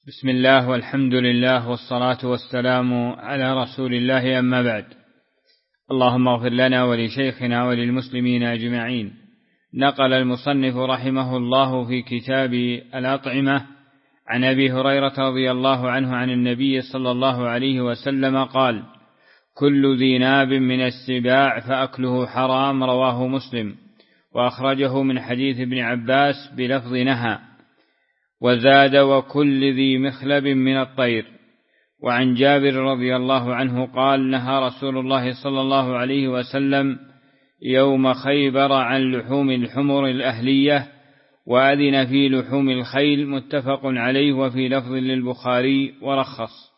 بسم الله والحمد لله والصلاة والسلام على رسول الله، أما بعد. اللهم اغفر لنا ولشيخنا وللمسلمين أجمعين. نقل المصنف رحمه الله في كتاب الأطعمة عن أبي هريرة رضي الله عنه عن النبي صلى الله عليه وسلم قال: كل ذي ناب من السباع فأكله حرام، رواه مسلم، وأخرجه من حديث ابن عباس بلفظ نهى، وزاد: وكل ذي مخلب من الطير. وعن جابر رضي الله عنه قال: نهى رسول الله صلى الله عليه وسلم يوم خيبر عن لحوم الحمر الأهلية، وأذن في لحوم الخيل، متفق عليه، وفي لفظ للبخاري ورخص.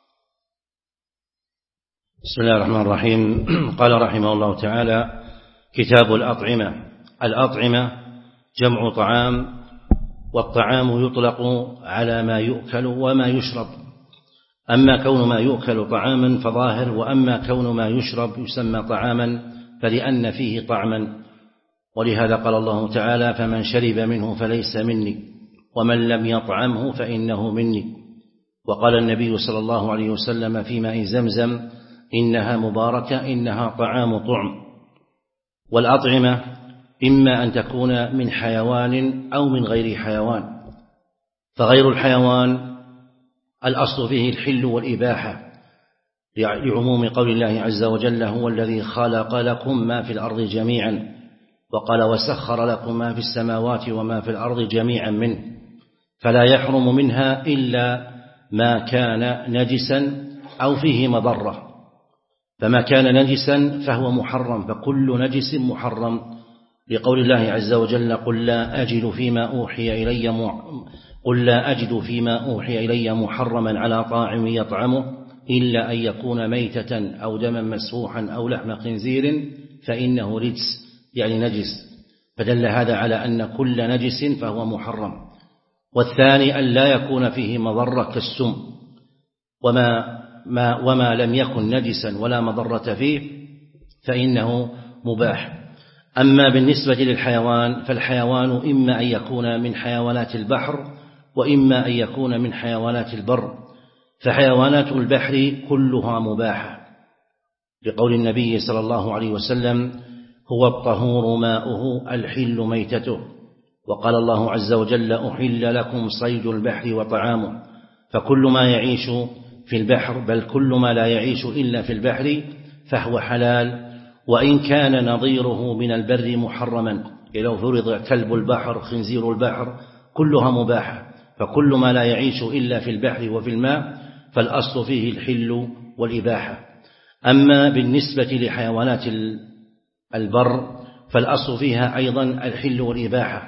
بسم الله الرحمن الرحيم. قال رحمه الله تعالى: كتاب الأطعمة. الأطعمة جمع طعام، والطعام يطلق على ما يؤكل وما يشرب، أما كون ما يؤكل طعاما فظاهر، وأما كون ما يشرب يسمى طعاما فلأن فيه طعما. ولهذا قال الله تعالى: فمن شرب منه فليس مني ومن لم يطعمه فإنه مني. وقال النبي صلى الله عليه وسلم في ماء زمزم: إنها مباركة، إنها طعام طعم. والأطعمة إما أن تكون من حيوان أو من غير حيوان، فغير الحيوان الأصل فيه الحل والإباحة، لعموم قول الله عز وجل: هو الذي خلق لكم ما في الأرض جميعا، وقال: وسخر لكم ما في السماوات وما في الأرض جميعا منه، فلا يحرم منها إلا ما كان نجسا أو فيه مضرة. فما كان نجسا فهو محرم، فكل نجس محرم، لقول الله عز وجل: قل لا أجد فيما أوحي إلي محرما على طاعم يطعمه إلا أن يكون ميتة أو دما مسفوحا أو لحم خنزير فإنه رجس، يعني نجس. فدل هذا على أن كل نجس فهو محرم. والثاني أن لا يكون فيه مضرة كالسم، وما لم يكن نجسا ولا مضرة فيه فإنه مباح. أما بالنسبة للحيوان فالحيوان إما أن يكون من حيوانات البحر وإما أن يكون من حيوانات البر، فحيوانات البحر كلها مباحة، لقول النبي صلى الله عليه وسلم: هو الطهور ماؤه الحل ميتته. وقال الله عز وجل: أحل لكم صيد البحر وطعامه. فكل ما يعيش في البحر، بل كل ما لا يعيش إلا في البحر، فهو حلال، وإن كان نظيره من البر محرما. لو فرض كلب البحر، خنزير البحر، كلها مباحة. فكل ما لا يعيش إلا في البحر وفي الماء فالأصل فيه الحل والإباحة. أما بالنسبة لحيوانات البر فالأصل فيها أيضا الحل والإباحة،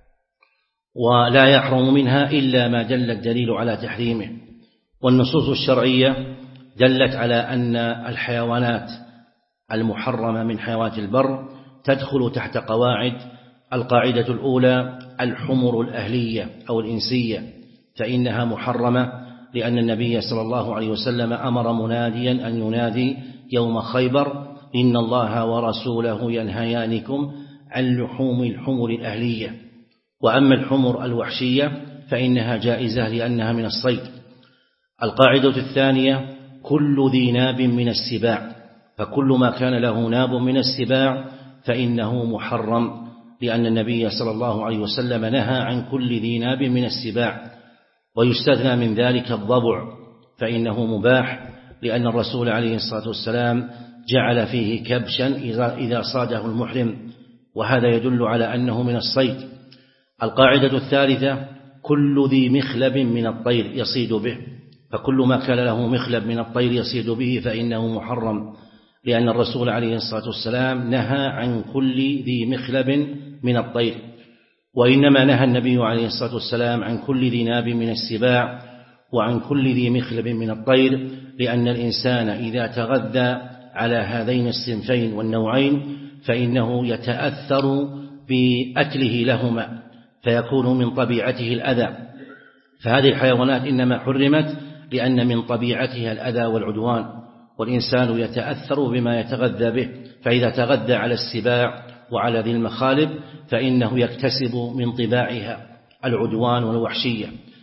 ولا يحرم منها إلا ما دل الدليل على تحريمه. والنصوص الشرعية دلت على أن الحيوانات المحرمة من حيوانات البر تدخل تحت قواعد. القاعدة الأولى: الحمر الأهلية أو الإنسية، فإنها محرمة، لأن النبي صلى الله عليه وسلم أمر مناديا أن ينادي يوم خيبر: إن الله ورسوله ينهيانكم عن لحوم الحمر الأهلية. وأما الحمر الوحشية فإنها جائزة لأنها من الصيد. القاعدة الثانية: كل ذي ناب من السباع، فكل ما كان له ناب من السباع فإنه محرم، لأن النبي صلى الله عليه وسلم نهى عن كل ذي ناب من السباع. ويستثنى من ذلك الضبع، فإنه مباح، لأن الرسول عليه الصلاة والسلام جعل فيه كبشا إذا صاده المحرم، وهذا يدل على أنه من الصيد. القاعدة الثالثة: كل ذي مخلب من الطير يصيد به، فكل ما كان له مخلب من الطير يصيد به فإنه محرم، لأن الرسول عليه الصلاة والسلام نهى عن كل ذي مخلب من الطير. وإنما نهى النبي عليه الصلاة والسلام عن كل ذي ناب من السباع وعن كل ذي مخلب من الطير، لأن الإنسان إذا تغذى على هذين الصنفين والنوعين فإنه يتأثر بأكله لهما، فيكون من طبيعته الأذى. فهذه الحيوانات إنما حرمت لأن من طبيعتها الأذى والعدوان، والإنسان يتأثر بما يتغذى به، فإذا تغذى على السباع وعلى ذي المخالب فإنه يكتسب من طباعها العدوان والوحشية.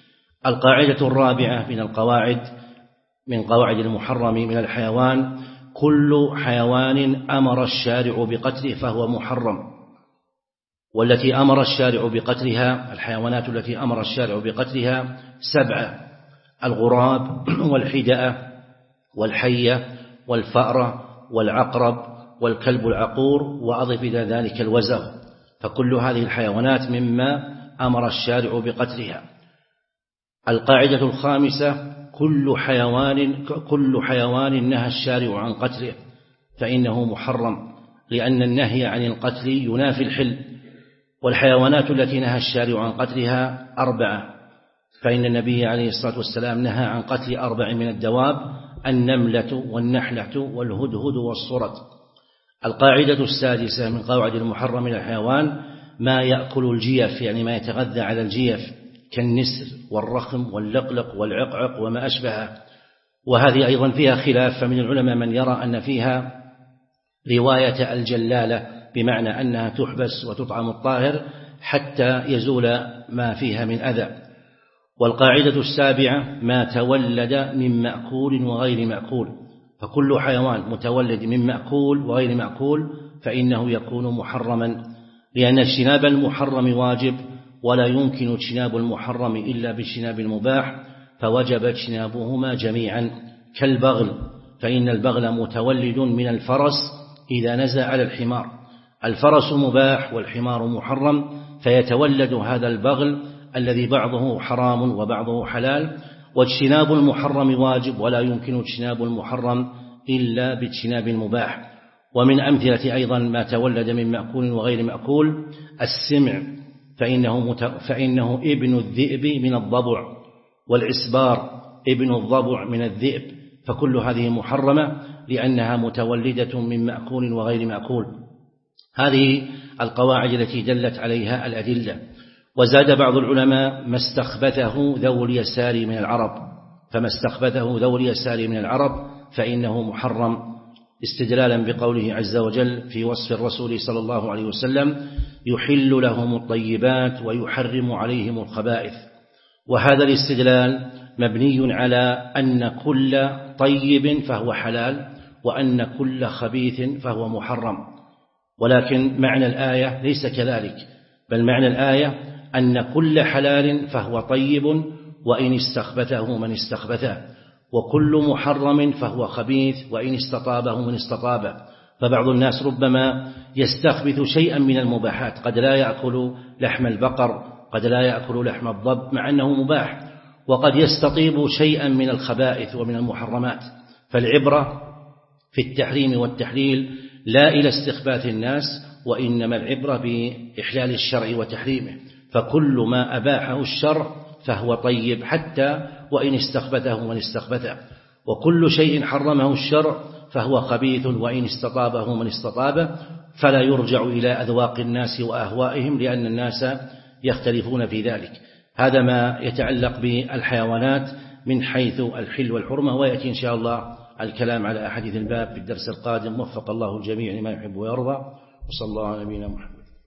القاعدة الرابعة من قواعد المحرم من الحيوان: كل حيوان أمر الشارع بقتله فهو محرم. والتي أمر الشارع بقتلها، الحيوانات التي أمر الشارع بقتلها 7: الغراب والحدأة والحية والفأرة والعقرب والكلب العقور، وأضف إلى ذلك الوزغ. فكل هذه الحيوانات مما أمر الشارع بقتلها. القاعدة الخامسة: كل حيوان نهى الشارع عن قتله فإنه محرم، لأن النهي عن القتل ينافي الحل. والحيوانات التي نهى الشارع عن قتلها 4، فإن النبي عليه الصلاة والسلام نهى عن قتل 4 من الدواب: النملة والنحلة والهدهد والصرد. القاعدة السادسة من قواعد المحرم من الحيوان: ما يأكل الجيف، يعني ما يتغذى على الجيف، كالنسر والرخم واللقلق والعقعق وما أشبهه. وهذه أيضا فيها خلاف، فمن العلماء من يرى أن فيها رواية الجلالة، بمعنى أنها تحبس وتطعم الطاهر حتى يزول ما فيها من أذى. والقاعدة السابعة: ما تولد من مأكول وغير مأكول، فكل حيوان متولد من مأكول وغير مأكول فإنه يكون محرما، لأن اجتناب المحرم واجب، ولا يمكن اجتناب المحرم إلا باجتناب المباح، فوجب اجتنابهما جميعا. كالبغل، فإن البغل متولد من الفرس إذا نزل على الحمار. الفرس مباح والحمار محرم، فيتولد هذا البغل الذي بعضه حرام وبعضه حلال. واجتناب المحرم واجب، ولا يمكن اجتناب المحرم إلا باجتناب المباح. ومن أمثلة أيضا ما تولد من مأكول وغير مأكول: السمع، فإنه ابن الذئب من الضبع، والعسبار ابن الضبع من الذئب، فكل هذه محرمة لأنها متولدة من مأكول وغير مأكول. هذه القواعد التي دلت عليها الأدلة. وزاد بعض العلماء: ما استخبثه ذو اليسار من العرب، فما استخبثه ذو اليسار من العرب فإنه محرم، استدلالا بقوله عز وجل في وصف الرسول صلى الله عليه وسلم: يحل لهم الطيبات ويحرم عليهم الخبائث. وهذا الاستدلال مبني على أن كل طيب فهو حلال، وأن كل خبيث فهو محرم. ولكن معنى الآية ليس كذلك، بل معنى الآية أن كل حلال فهو طيب وإن استخبثه من استخبثه، وكل محرم فهو خبيث وإن استطابه من استطابه. فبعض الناس ربما يستخبث شيئا من المباحات، قد لا يأكل لحم البقر، قد لا يأكل لحم الضب مع أنه مباح، وقد يستطيب شيئا من الخبائث ومن المحرمات. فالعبرة في التحريم والتحليل لا إلى استخباث الناس، وإنما العبرة بإحلال الشرع وتحريمه. فكل ما أباحه الشرع فهو طيب حتى وإن استخبثه من استخبثه، وكل شيء حرمه الشرع فهو خبيث وإن استطابه من استطابه، فلا يرجع إلى أذواق الناس وأهوائهم، لأن الناس يختلفون في ذلك. هذا ما يتعلق بالحيوانات من حيث الحل والحرمة، ويأتي إن شاء الله الكلام على أحاديث الباب في الدرس القادم. وفق الله الجميع لما يحب ويرضى، وصلى الله على نبينا محمد.